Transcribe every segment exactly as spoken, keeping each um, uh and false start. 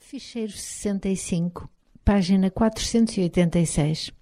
Ficheiro sessenta e cinco, página quatrocentos e oitenta e seis.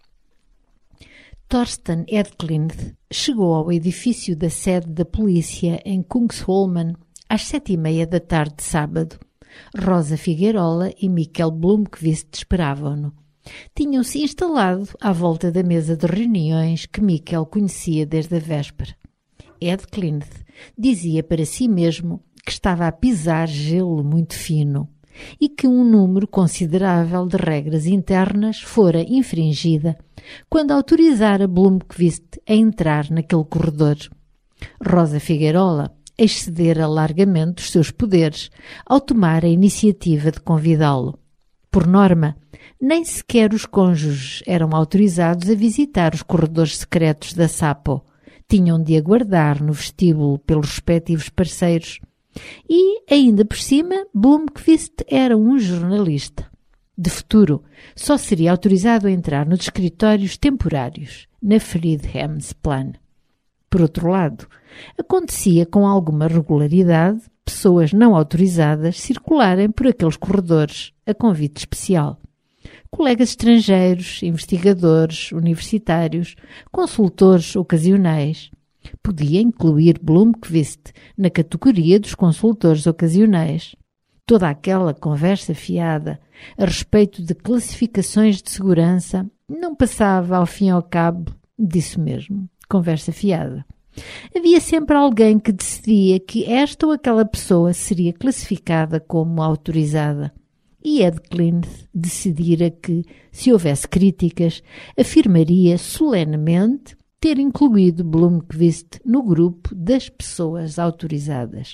Thorsten Edklint chegou ao edifício da sede da polícia em Kungsholmen às sete e meia da tarde de sábado. Rosa Figueirola e Mikkel Blomqvist esperavam-no. Tinham-se instalado à volta da mesa de reuniões que Mikkel conhecia desde a véspera. Edklint dizia para si mesmo que estava a pisar gelo muito fino e que um número considerável de regras internas fora infringida quando autorizara Blomqvist a entrar naquele corredor. Rosa Figueirola excedera largamente os seus poderes ao tomar a iniciativa de convidá-lo. Por norma, nem sequer os cônjuges eram autorizados a visitar os corredores secretos da Sapo. Tinham de aguardar no vestíbulo pelos respectivos parceiros. E, ainda por cima, Blomqvist era um jornalista. De futuro, só seria autorizado a entrar nos escritórios temporários, na Fridhemsplan. Por outro lado, acontecia com alguma regularidade pessoas não autorizadas circularem por aqueles corredores a convite especial. Colegas estrangeiros, investigadores, universitários, consultores ocasionais. Podia incluir Blomqvist na categoria dos consultores ocasionais. Toda aquela conversa fiada a respeito de classificações de segurança não passava, ao fim e ao cabo, disso mesmo, conversa fiada. Havia sempre alguém que decidia que esta ou aquela pessoa seria classificada como autorizada. E Edklint decidira que, se houvesse críticas, afirmaria solenemente ter incluído Blomqvist no grupo das pessoas autorizadas.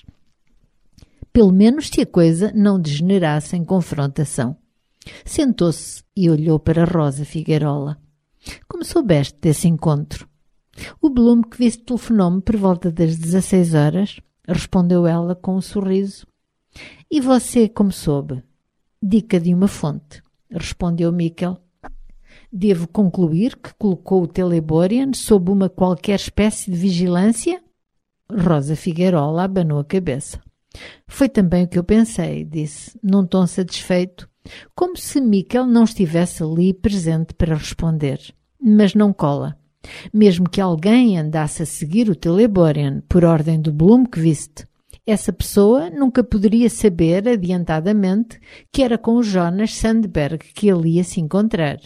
Pelo menos se a coisa não degenerasse em confrontação. Sentou-se e olhou para Rosa Figueirola. Como soubeste desse encontro? O Blomqvist telefonou-me por volta das dezasseis horas, respondeu ela com um sorriso. E você como soube? Dica de uma fonte, respondeu Mikkel. Devo concluir que colocou o Teleborian sob uma qualquer espécie de vigilância? Rosa Figueirola abanou a cabeça. Foi também o que eu pensei, disse, num tom satisfeito, como se Mikkel não estivesse ali presente para responder. Mas não cola. Mesmo que alguém andasse a seguir o Teleborian por ordem do Blomqvist, essa pessoa nunca poderia saber adiantadamente que era com o Jonas Sandberg que ele ia se encontrar.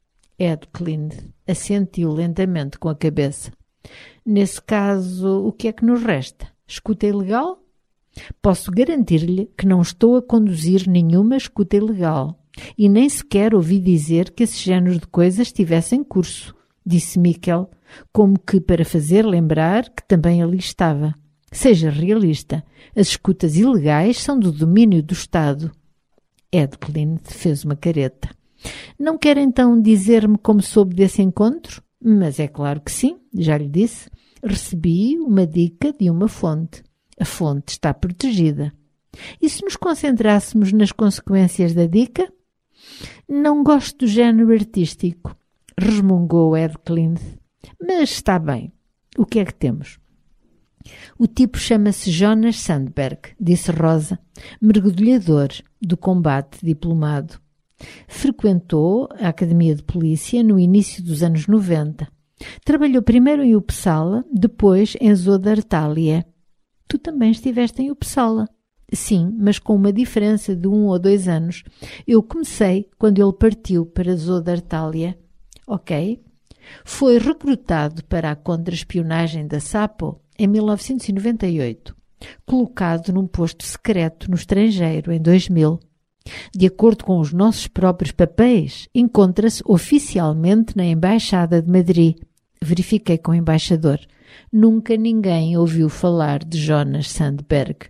Edklint assentiu lentamente com a cabeça. Nesse caso, o que é que nos resta? Escuta ilegal? Posso garantir-lhe que não estou a conduzir nenhuma escuta ilegal e nem sequer ouvi dizer que esse género de coisas estivesse em curso, disse Mikkel, como que para fazer lembrar que também ali estava. Seja realista, as escutas ilegais são do domínio do Estado. Edklint fez uma careta. Não quer então dizer-me como soube desse encontro? Mas é claro que sim, já lhe disse. Recebi uma dica de uma fonte. A fonte está protegida. E se nos concentrássemos nas consequências da dica? Não gosto do género artístico, resmungou Edklint. Mas está bem. O que é que temos? O tipo chama-se Jonas Sandberg, disse Rosa, mergulhador do combate diplomado. Frequentou a Academia de Polícia no início dos anos noventa. Trabalhou primeiro em Uppsala, depois em Södertälje. Tu também estiveste em Uppsala. Sim, mas com uma diferença de um ou dois anos. Eu comecei quando ele partiu para Södertälje. Ok? Foi recrutado para a contra-espionagem da Sapo em mil novecentos e noventa e oito, colocado num posto secreto no estrangeiro em dois mil. De acordo com os nossos próprios papéis, encontra-se oficialmente na Embaixada de Madrid. Verifiquei com o embaixador. Nunca ninguém ouviu falar de Jonas Sandberg.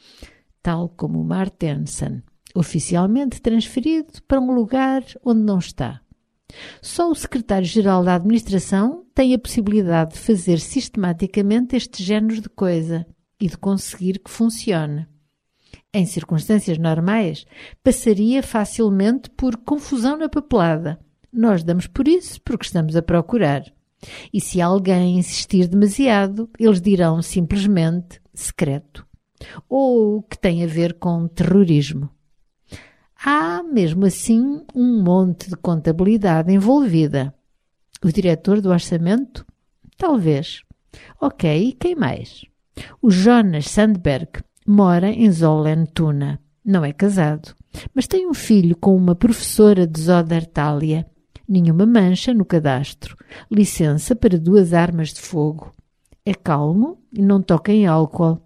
Tal como Martensen, oficialmente transferido para um lugar onde não está. Só o secretário-geral da administração tem a possibilidade de fazer sistematicamente este género de coisa e de conseguir que funcione. Em circunstâncias normais, passaria facilmente por confusão na papelada. Nós damos por isso porque estamos a procurar. E se alguém insistir demasiado, eles dirão simplesmente secreto. Ou que tem a ver com terrorismo. Há, mesmo assim, um monte de contabilidade envolvida. O diretor do orçamento? Talvez. Ok, e quem mais? O Jonas Sandberg mora em Sollentuna. Não é casado, mas tem um filho com uma professora de Södertalje. Nenhuma mancha no cadastro. Licença para duas armas de fogo. É calmo e não toca em álcool.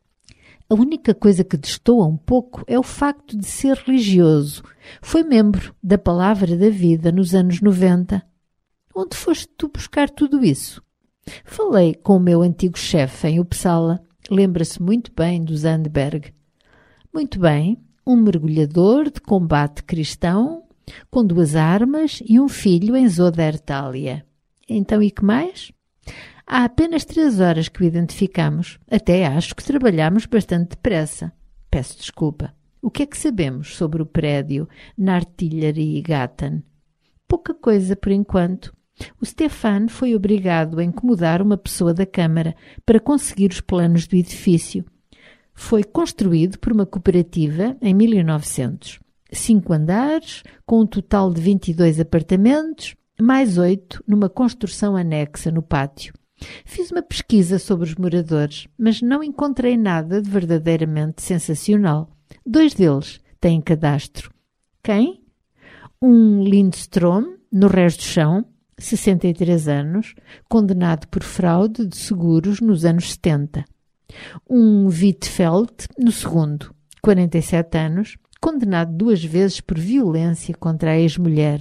A única coisa que destoa um pouco é o facto de ser religioso. Foi membro da Palavra da Vida nos anos noventa. Onde foste tu buscar tudo isso? Falei com o meu antigo chefe em Uppsala. Lembra-se muito bem do Sandberg. Muito bem, um mergulhador de combate cristão, com duas armas e um filho em Södertalje. Então, e que mais? Há apenas três horas que o identificamos. Até acho que trabalhamos bastante depressa. Peço desculpa. O que é que sabemos sobre o prédio na Artillerigatan? Pouca coisa por enquanto. O Stefan foi obrigado a incomodar uma pessoa da Câmara para conseguir os planos do edifício. Foi construído por uma cooperativa em mil e novecentos. Cinco andares, com um total de vinte e dois apartamentos, mais oito numa construção anexa no pátio. Fiz uma pesquisa sobre os moradores, mas não encontrei nada de verdadeiramente sensacional. Dois deles têm cadastro. Quem? Um Lindström, no Rés do Chão, sessenta e três anos, condenado por fraude de seguros nos anos setenta. Um Wittfeldt, no segundo, quarenta e sete anos, condenado duas vezes por violência contra a ex-mulher.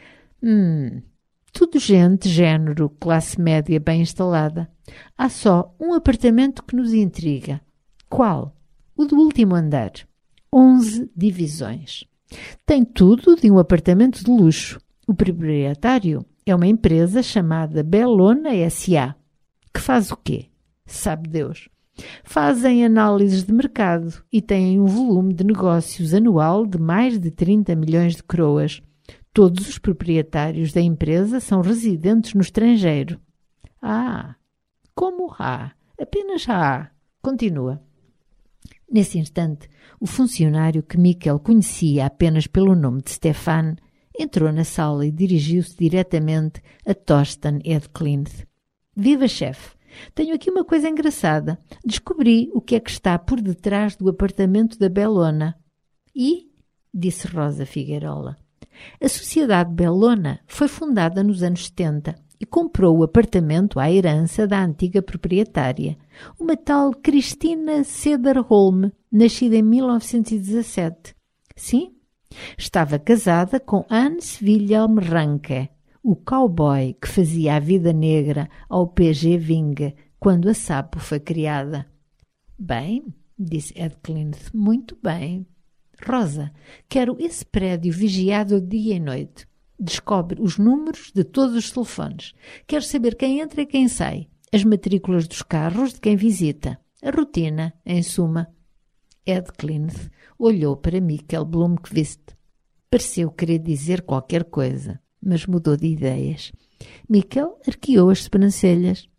Hum... Tudo gente, género, classe média bem instalada. Há só um apartamento que nos intriga. Qual? O do último andar. Onze divisões. Tem tudo de um apartamento de luxo. O proprietário é uma empresa chamada Bellona S A Que faz o quê? Sabe Deus. Fazem análises de mercado e têm um volume de negócios anual de mais de trinta milhões de coroas. Todos os proprietários da empresa são residentes no estrangeiro. Ah, como há? Apenas há. Continua. Nesse instante, o funcionário que Mikkel conhecia apenas pelo nome de Stefan entrou na sala e dirigiu-se diretamente a Thorsten Edklint. Viva, chefe! Tenho aqui uma coisa engraçada. Descobri o que é que está por detrás do apartamento da Bellona. E? Disse Rosa Figueirola. A Sociedade Bellona foi fundada nos anos setenta e comprou o apartamento à herança da antiga proprietária, uma tal Cristina Cederholm, nascida em mil novecentos e dezassete. Sim, estava casada com Hans Wilhelm Ranke, o cowboy que fazia a vida negra ao P G Vinge quando a Sapo foi criada. Bem, disse Edklint, muito bem. Rosa, quero esse prédio vigiado dia e noite. Descobre os números de todos os telefones. Quero saber quem entra e quem sai. As matrículas dos carros de quem visita. A rotina, em suma. Edklint olhou para Mikkel Blomqvist. Pareceu querer dizer qualquer coisa, mas mudou de ideias. Mikkel arqueou as sobrancelhas.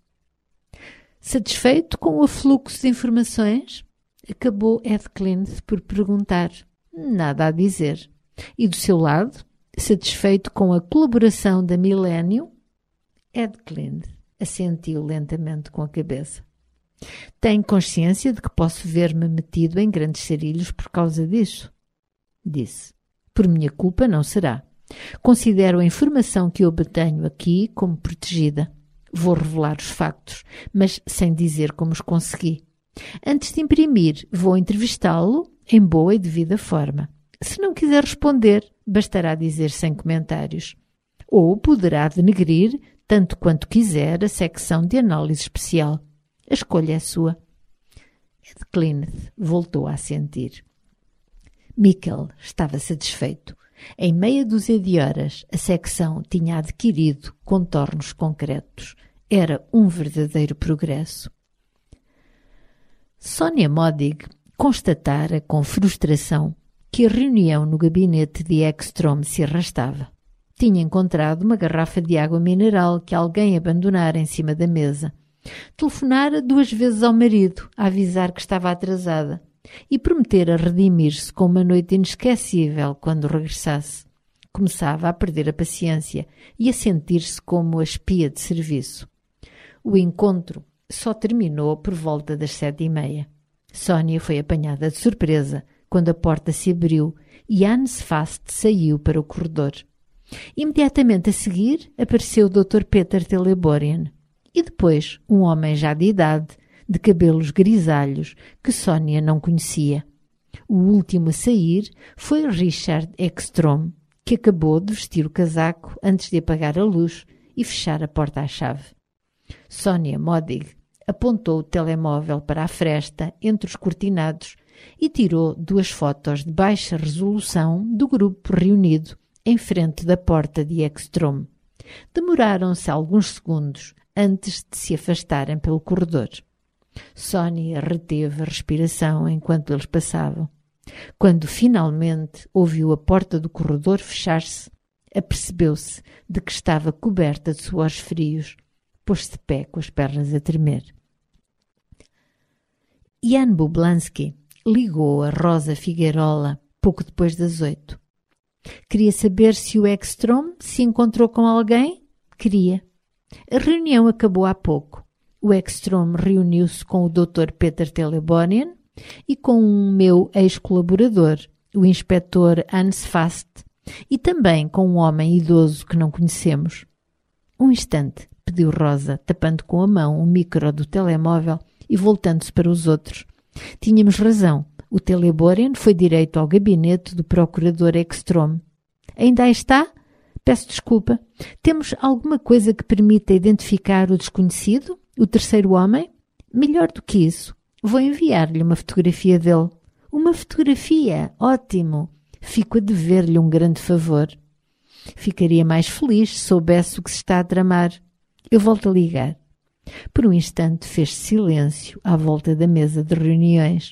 Satisfeito com o fluxo de informações? Acabou Edklint por perguntar. Nada a dizer. E do seu lado, satisfeito com a colaboração da Millennium? Edklint assentiu lentamente com a cabeça. Tenho consciência de que posso ver-me metido em grandes sarilhos por causa disso? Disse. Por minha culpa não será. Considero a informação que obtenho aqui como protegida. Vou revelar os factos, mas sem dizer como os consegui. Antes de imprimir, vou entrevistá-lo em boa e devida forma. Se não quiser responder, bastará dizer sem comentários. Ou poderá denegrir, tanto quanto quiser, a secção de análise especial. A escolha é sua. Edklint voltou a assentir. Mikkel estava satisfeito. Em meia dúzia de horas, a secção tinha adquirido contornos concretos. Era um verdadeiro progresso. Sónia Modig constatara com frustração que a reunião no gabinete de Ekström se arrastava. Tinha encontrado uma garrafa de água mineral que alguém abandonara em cima da mesa. Telefonara duas vezes ao marido a avisar que estava atrasada. e prometera redimir-se com uma noite inesquecível quando regressasse. Começava a perder a paciência e a sentir-se como a espia de serviço. O encontro só terminou por volta das sete e meia. Sónia foi apanhada de surpresa quando a porta se abriu e Hans Fast saiu para o corredor. Imediatamente a seguir apareceu o doutor Peter Teleborian e depois um homem já de idade, de cabelos grisalhos, que Sónia não conhecia. O último a sair foi Richard Ekstrom, que acabou de vestir o casaco antes de apagar a luz e fechar a porta à chave. Sónia Modig apontou o telemóvel para a fresta entre os cortinados e tirou duas fotos de baixa resolução do grupo reunido em frente da porta de Ekstrom. Demoraram-se alguns segundos antes de se afastarem pelo corredor. Sónia reteve a respiração enquanto eles passavam. Quando finalmente ouviu a porta do corredor fechar-se, apercebeu-se de que estava coberta de suores frios. Pôs-se de pé com as pernas a tremer. Jan Bublansky ligou a Rosa Figueirola pouco depois das oito. Queria saber se o Ekstrom se encontrou com alguém? Queria. A reunião acabou há pouco. O Ekstrom reuniu-se com o doutor Peter Teleborian e com um meu ex-colaborador, o inspetor Hans Fast, e também com um homem idoso que não conhecemos. Um instante, pediu Rosa, tapando com a mão o micro do telemóvel e voltando-se para os outros. Tínhamos razão. O Teleborian foi direito ao gabinete do procurador Ekstrom. Ainda aí está? Peço desculpa. Temos alguma coisa que permita identificar o desconhecido? O terceiro homem? Melhor do que isso. Vou enviar-lhe uma fotografia dele. Uma fotografia? Ótimo. Fico a dever-lhe um grande favor. Ficaria mais feliz se soubesse o que se está a tramar. Eu volto a ligar. Por um instante fez silêncio à volta da mesa de reuniões.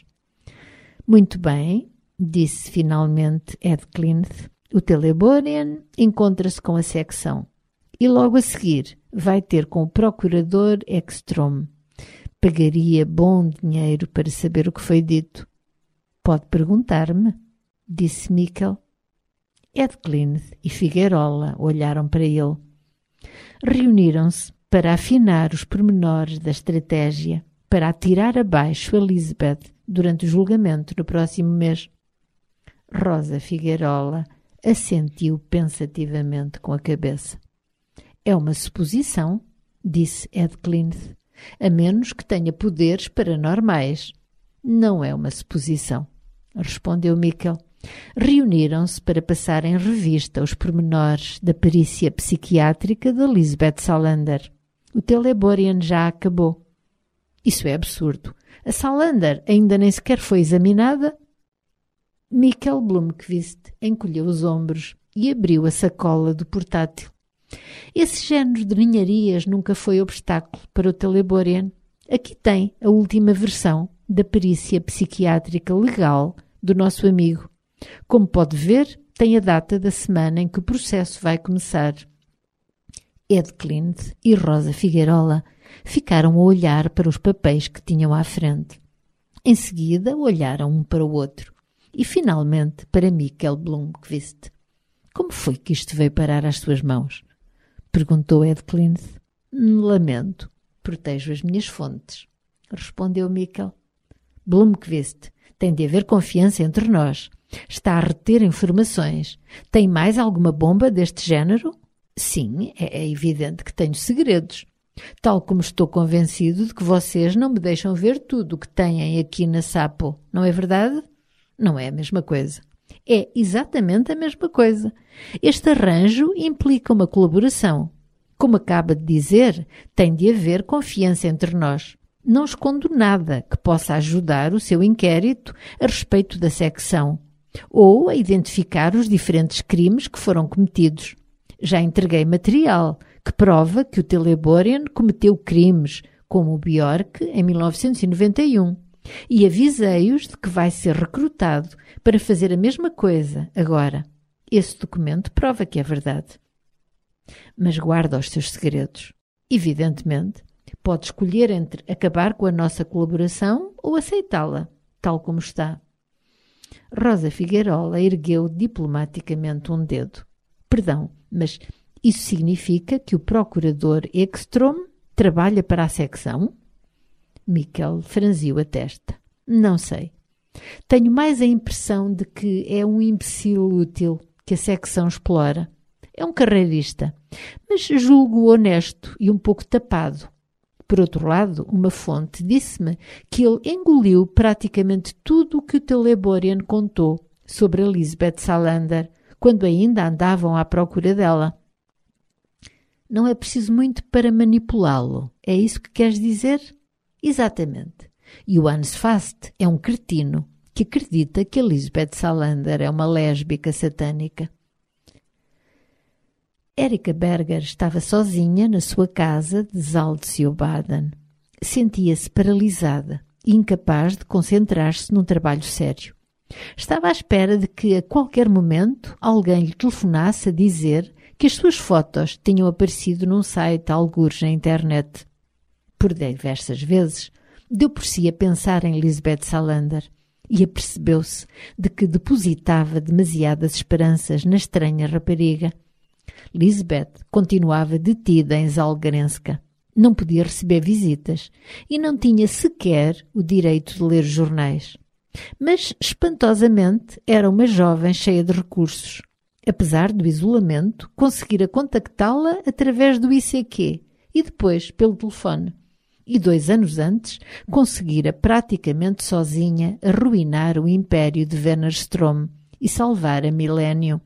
Muito bem, disse finalmente Ed Klinthe. O Teleborian encontra-se com a secção e logo a seguir vai ter com o procurador Ekstrom. Pagaria bom dinheiro para saber o que foi dito. Pode perguntar-me, disse Mikkel. Ed Klinthe e Figueirola olharam para ele. Reuniram-se para afinar os pormenores da estratégia para atirar abaixo Elizabeth durante o julgamento no próximo mês. Rosa Figueirola assentiu pensativamente com a cabeça. É uma suposição, disse Ed Klinthe, a menos que tenha poderes paranormais. Não é uma suposição, respondeu Mikkel. Reuniram-se para passar em revista os pormenores da perícia psiquiátrica de Lisbeth Salander. O Teleborian já acabou. Isso é absurdo. A Salander ainda nem sequer foi examinada? Mikkel Blomqvist encolheu os ombros e abriu a sacola do portátil. Esse género de ninharias nunca foi obstáculo para o Teleborian. Aqui tem a última versão da perícia psiquiátrica legal do nosso amigo. Como pode ver, tem a data da semana em que o processo vai começar. Ed Klinthe e Rosa Figueirola ficaram a olhar para os papéis que tinham à frente. Em seguida, olharam um para o outro e, finalmente, para Mikkel Blomqvist. Como foi que isto veio parar às suas mãos? Perguntou Ed Klinthe. Lamento, protejo as minhas fontes, respondeu Mikkel. Blomqvist, tem de haver confiança entre nós. Está a reter informações. Tem mais alguma bomba deste género? Sim, é, é evidente que tenho segredos. Tal como estou convencido de que vocês não me deixam ver tudo o que têm aqui na Sapo. Não é verdade? Não é a mesma coisa. É exatamente a mesma coisa. Este arranjo implica uma colaboração. Como acaba de dizer, tem de haver confiança entre nós. Não escondo nada que possa ajudar o seu inquérito a respeito da secção ou a identificar os diferentes crimes que foram cometidos. Já entreguei material que prova que o Teleborian cometeu crimes como o Bjork em mil novecentos e noventa e um e avisei-os de que vai ser recrutado para fazer a mesma coisa agora. Esse documento prova que é verdade. Mas guarda os seus segredos. Evidentemente, pode escolher entre acabar com a nossa colaboração ou aceitá-la. tal como está. Rosa Figueirola ergueu diplomaticamente um dedo. Perdão, mas isso significa que o procurador Ekström trabalha para a secção? Mikkel franziu a testa. Não sei. Tenho mais a impressão de que é um imbecil útil que a secção explora. É um carreirista, mas julgo honesto e um pouco tapado. Por outro lado, uma fonte disse-me que ele engoliu praticamente tudo o que o Teleborian contou sobre a Lisbeth Salander, quando ainda andavam à procura dela. Não é preciso muito para manipulá-lo. É isso que queres dizer? Exatamente. E o Hans Fast é um cretino que acredita que a Lisbeth Salander é uma lésbica satânica. Erika Berger estava sozinha na sua casa de Zaltziubaden. Sentia-se paralisada e incapaz de concentrar-se num trabalho sério. Estava à espera de que, a qualquer momento, alguém lhe telefonasse a dizer que as suas fotos tinham aparecido num site algures na internet. Por diversas vezes, deu por si a pensar em Lisbeth Salander e apercebeu-se de que depositava demasiadas esperanças na estranha rapariga. Lisbeth continuava detida em Zalgarenska. Não podia receber visitas e não tinha sequer o direito de ler jornais. Mas, espantosamente, era uma jovem cheia de recursos. Apesar do isolamento, conseguira contactá-la através do I C Q e depois pelo telefone. E dois anos antes, conseguira praticamente sozinha arruinar o império de Wennerström e salvar a Milênio.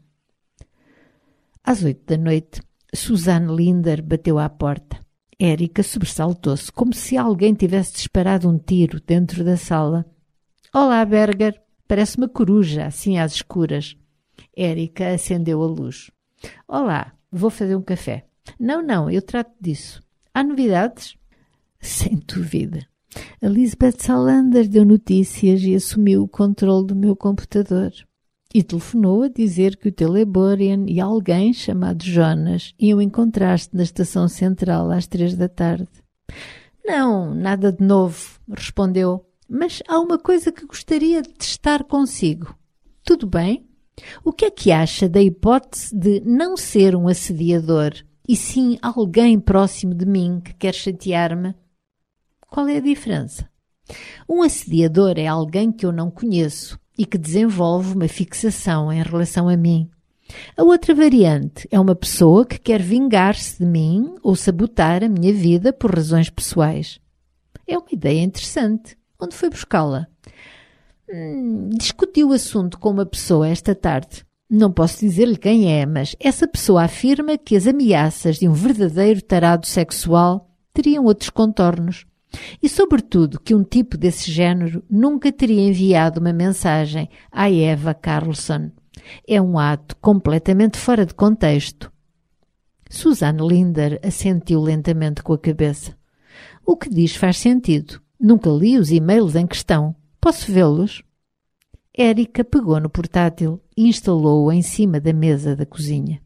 Às oito da noite, Susanne Linder bateu à porta. Erika sobressaltou-se, como se alguém tivesse disparado um tiro dentro da sala. «Olá, Berger! Parece uma coruja, assim às escuras.» Erika acendeu a luz. «Olá, vou fazer um café.» «Não, não, eu trato disso. Há novidades?» «Sem dúvida. A Lisbeth Salander deu notícias e assumiu o controle do meu computador. E telefonou a dizer que o Teleborian e alguém chamado Jonas iam encontrar-se na estação central às três da tarde. Não, nada de novo, respondeu, mas há uma coisa que gostaria de testar consigo. Tudo bem? O que é que acha da hipótese de não ser um assediador e sim alguém próximo de mim que quer chatear-me? Qual é a diferença? Um assediador é alguém que eu não conheço e que desenvolve uma fixação em relação a mim. A outra variante é uma pessoa que quer vingar-se de mim ou sabotar a minha vida por razões pessoais. É uma ideia interessante. Onde foi buscá-la? Hum, discuti o assunto com uma pessoa esta tarde. Não posso dizer-lhe quem é, mas essa pessoa afirma que as ameaças de um verdadeiro tarado sexual teriam outros contornos. E, sobretudo, que um tipo desse género nunca teria enviado uma mensagem à Eva Carlsson. É um ato completamente fora de contexto. Susanne Linder assentiu lentamente com a cabeça. O que diz faz sentido. Nunca li os e-mails em questão. Posso vê-los? Erika pegou no portátil e instalou-o em cima da mesa da cozinha.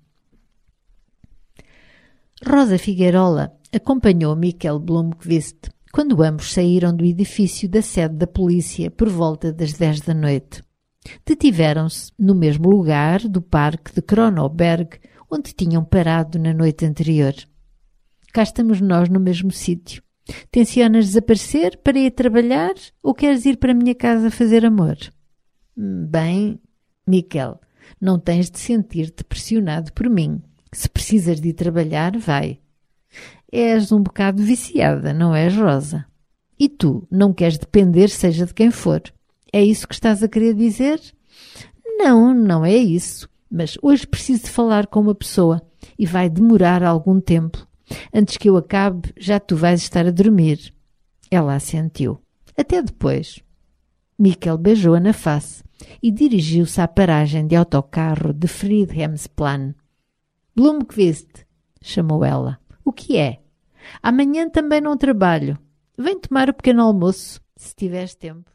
Rosa Figueirola acompanhou Mikkel Blomqvist quando ambos saíram do edifício da sede da polícia por volta das dez da noite. Detiveram-se no mesmo lugar do parque de Kronoberg, onde tinham parado na noite anterior. Cá estamos nós no mesmo sítio. Tencionas desaparecer para ir trabalhar ou queres ir para a minha casa fazer amor? Bem, Mikkel, não tens de sentir-te pressionado por mim. Se precisas de ir trabalhar, vai. És um bocado viciada, não és, Rosa? E tu não queres depender seja de quem for. É isso que estás a querer dizer? Não, não é isso. Mas hoje preciso de falar com uma pessoa e vai demorar algum tempo. Antes que eu acabe, já tu vais estar a dormir. Ela assentiu. Até depois. Mikkel beijou-a na face e dirigiu-se à paragem de autocarro de Fridhemsplan. Blomqvist, chamou ela. O que é? Amanhã também não trabalho. Vem tomar o pequeno almoço, se tiveres tempo.